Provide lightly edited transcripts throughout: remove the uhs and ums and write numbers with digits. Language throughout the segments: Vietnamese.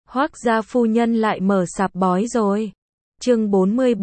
Hoác gia phu nhân lại mở sạp bói rồi. Chương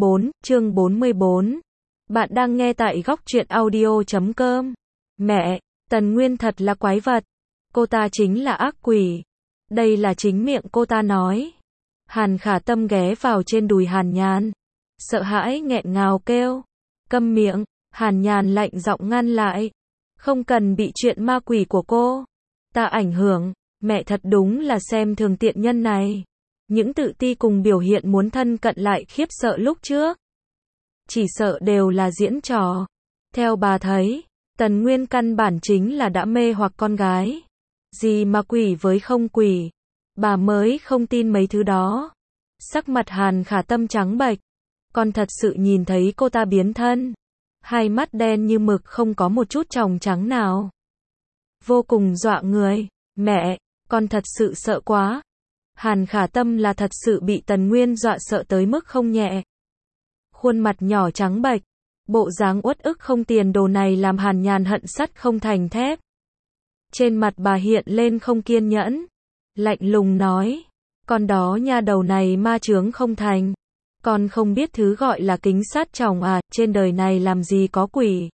44. Bạn đang nghe tại góc truyện audio.com. Mẹ, Tần Nguyên thật là quái vật. Cô ta chính là ác quỷ. Đây là chính miệng cô ta nói. Hàn Khả Tâm ghé vào trên đùi Hàn Nhàn. Sợ hãi nghẹn ngào kêu. Câm miệng, Hàn Nhàn lạnh giọng ngăn lại. Không cần bị chuyện ma quỷ của cô ta ảnh hưởng. Mẹ thật đúng là xem thường tiện nhân này. Những tự ti cùng biểu hiện muốn thân cận lại khiếp sợ lúc trước. Chỉ sợ đều là diễn trò. Theo bà thấy, Tần Nguyên căn bản chính là đã mê hoặc con gái. Gì mà quỷ với không quỷ. Bà mới không tin mấy thứ đó. Sắc mặt Hàn Khả Tâm trắng bệch. Con thật sự nhìn thấy cô ta biến thân. Hai mắt đen như mực không có một chút tròng trắng nào. Vô cùng dọa người. Mẹ, con thật sự sợ quá. Hàn Khả Tâm là thật sự bị Tần Nguyên dọa sợ tới mức không nhẹ. Khuôn mặt nhỏ trắng bệch, bộ dáng uất ức không tiền đồ này làm Hàn Nhàn hận sắt không thành thép. Trên mặt bà hiện lên không kiên nhẫn, lạnh lùng nói, con đó nha đầu này ma chướng không thành. Con không biết thứ gọi là kính sát chồng à, trên đời này làm gì có quỷ.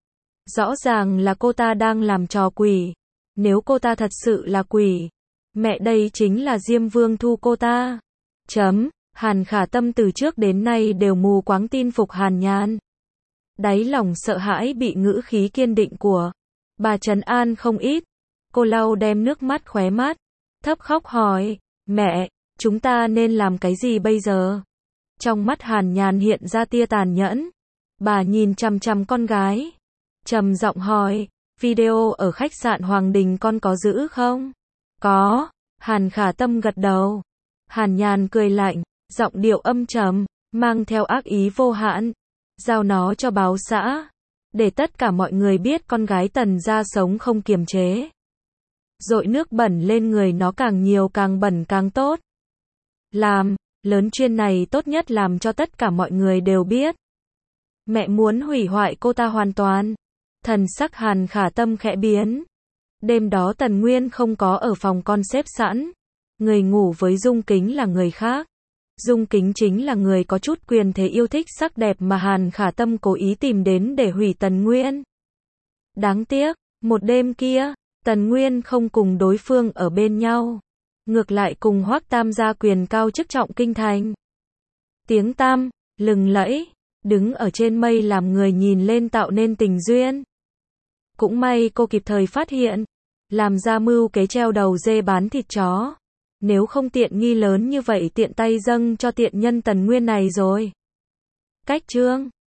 Rõ ràng là cô ta đang làm trò quỷ. Nếu cô ta thật sự là quỷ, mẹ đây chính là Diêm Vương thu cô ta. Hàn Khả Tâm từ trước đến nay đều mù quáng tin phục Hàn Nhàn. Đáy lòng sợ hãi bị ngữ khí kiên định của bà trấn an không ít. Cô lau đem nước mắt khóe mắt, thấp khóc hỏi, mẹ, chúng ta nên làm cái gì bây giờ? Trong mắt Hàn Nhàn hiện ra tia tàn nhẫn. Bà nhìn chằm chằm con gái, trầm giọng hỏi, video ở khách sạn Hoàng Đình con có giữ không? Có. Hàn Khả Tâm gật đầu. Hàn Nhàn cười lạnh, giọng điệu âm trầm, mang theo ác ý vô hạn. Giao nó cho báo xã, để tất cả mọi người biết con gái Tần gia sống không kiềm chế. Dội nước bẩn lên người nó càng nhiều càng bẩn càng tốt. Làm lớn chuyện này tốt nhất làm cho tất cả mọi người đều biết. Mẹ muốn hủy hoại cô ta hoàn toàn. Thần sắc Hàn Khả Tâm khẽ biến. Đêm đó Tần Nguyên không có ở phòng con xếp sẵn. Người ngủ với Dung Kính là người khác. Dung Kính chính là người có chút quyền thế yêu thích sắc đẹp mà Hàn Khả Tâm cố ý tìm đến để hủy Tần Nguyên. Đáng tiếc, một đêm kia, Tần Nguyên không cùng đối phương ở bên nhau. Ngược lại cùng Hoắc Tam gia quyền cao chức trọng kinh thành. Tiếng tăm, lừng lẫy, đứng ở trên mây làm người nhìn lên tạo nên tình duyên. Cũng may cô kịp thời phát hiện, làm ra mưu kế treo đầu dê bán thịt chó. Nếu không tiện nghi lớn như vậy tiện tay dâng cho tiện nhân Tần Nguyên này rồi. Cách chương